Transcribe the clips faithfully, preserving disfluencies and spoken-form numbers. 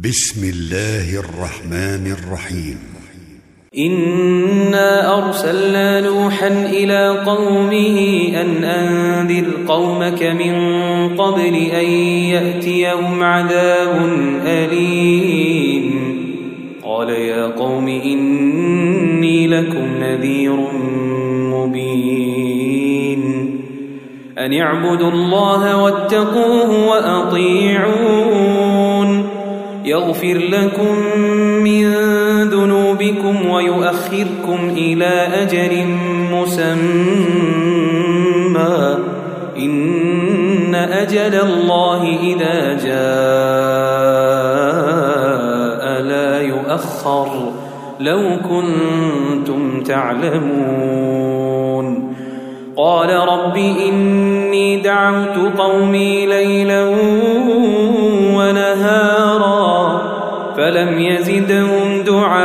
بسم الله الرحمن الرحيم. إنا أرسلنا نوحا إلى قومه أن أنذر قومك من قبل أن يأتيهم عذاب أليم. قال يا قوم إني لكم نذير مبين أن اعبدوا الله واتقوه وأطيعون يغفر لكم من ذنوبكم ويؤخركم إلى أجل مسمى إن أجل الله إذا جاء لا يؤخر لو كنتم تعلمون. قال رب إني دعوت قومي ليلا ونهارا فلم يزدهم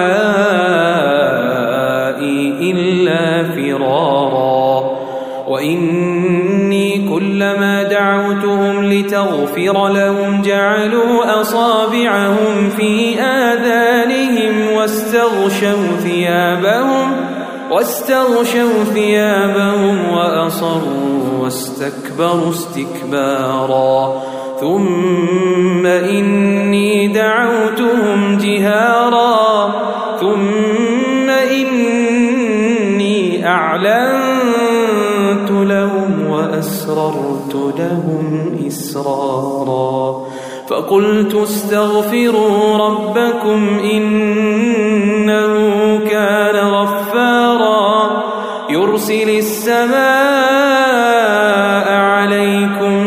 دعائي إلا فرارا وإني كلما دعوتهم لتغفر لهم جعلوا أصابعهم في آذانهم واستغشوا ثيابهم واستغشوا ثيابهم وأصروا واستكبروا استكبارا ثم إني دعوتهم جهارا ثم إني أعلنت لهم وأسررت لهم إسرارا فقلت استغفروا ربكم إنه كان غفارا يرسل السماء عليكم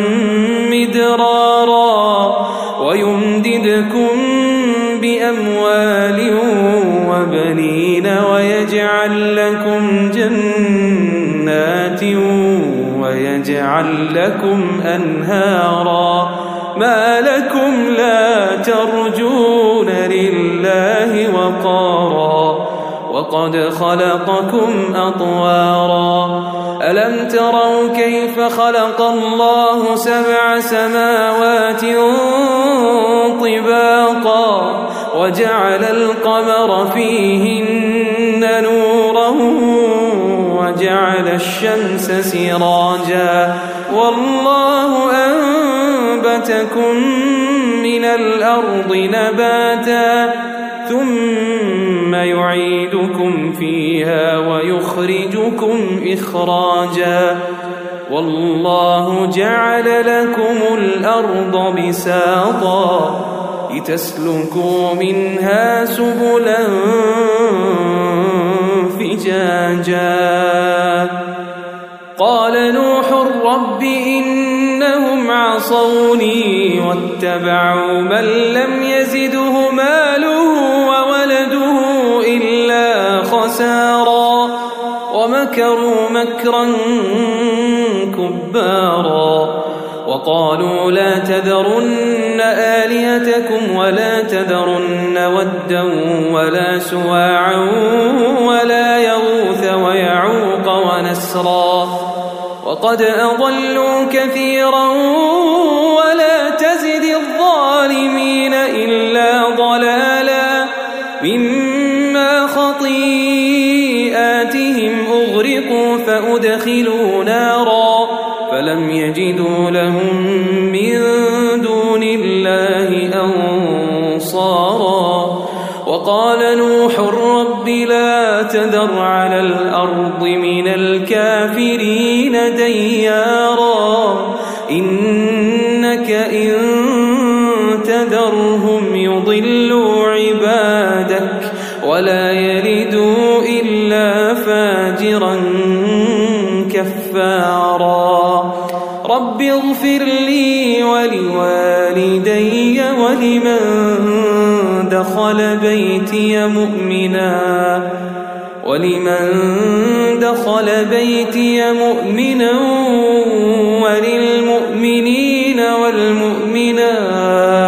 مدرارا ويمددكم بأموال وبنين ويجعل لكم جنات ويجعل لكم أنهارا ما لكم لا ترجون لله وقارا وقد خلقكم أطوارا ألم تروا كيف خلق الله سبع سماوات طباقا وجعل القمر فيهن نورا وجعل الشمس سراجا والله أنبتكم من الأرض نباتا ثم يعيدكم فيها ويخرجكم إخراجا والله جعل لكم الأرض بساطا لتسلكوا منها سبلا فجاجا. قال نوح رب إنهم عصوني واتبعوا من لم يزده ماله وولده إلا خسارا ومكروا مكرا كبارا وقالوا لا تذرن آلهتكم ولا تذرن ودا ولا سواعا ولا يغوث ويعوق ونسرا وقد أضلوا كثيرا ولا تزد الظالمين إلا ضلالا مما خطيئاتهم أغرقوا فأدخلوا نارا فلم يجدوا لهم من دون الله أنصارا. وقال نوح رب لا تذر على الأرض من الكافرين ديارا إنك إن تذرهم يضلوا عبادك ولا يلدوا إلا فاجرا كفارا. رب اغفر لي ولوالدي ولمن دخل بيتي مؤمنا ولمن دخل بيتي مؤمنا وللمؤمنين والمؤمنات